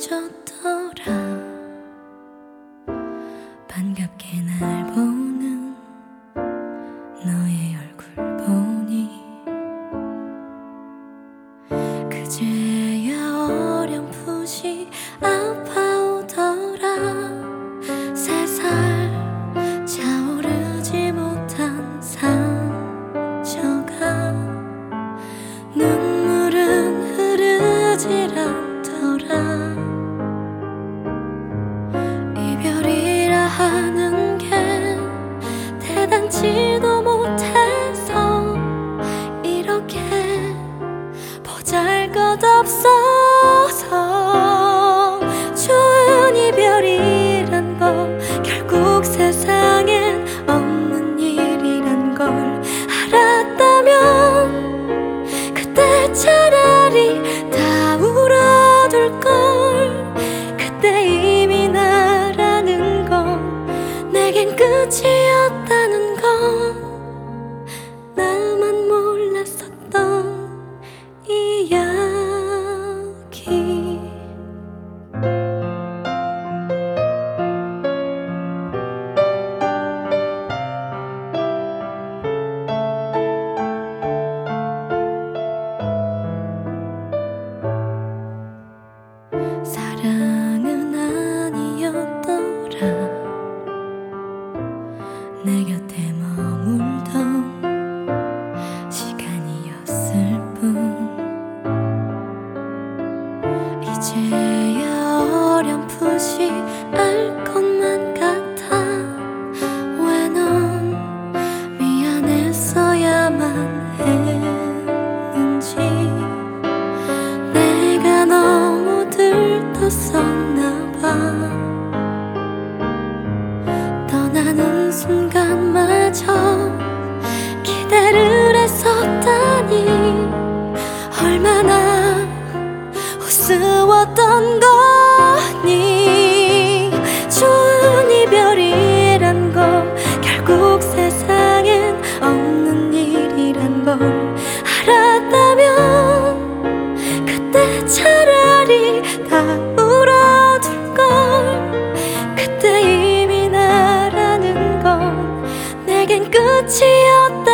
잊었더라. 반갑게 날 보는 너의 얼굴 보니 그제야 어렴풋이 아파오더라. 3살 차오르지 못한 상처가 눈물은 흐르질 않더라. 이별이라 하는 게 대단치도 못해서 이렇게 보잘것없어서 좋은 이별이란 거 결국 세상엔 없는 일이란 걸 알았다면 그때 차라리 다 울어둘걸. 그때 이미 나라는 건 내겐 끝이었다는 건 나만 몰랐었던 이야기. 사랑은 아니었더라. 내 곁에 머물던 시간이었을 뿐. 이제야 어렴풋이 알 것만 같아. 왜 넌 미안했어야만 했는지. 내가 너무 들떴었나봐. 떠나는 순간마저 기대를 했었다니 얼마나 우스웠던 거니. 좋은 이별이란 거 결국 세상엔 없는 일이란 걸 알았다면 그때 차라리 다 울어둘걸. 그때 이미 나라는 건 내겐 끝이었다.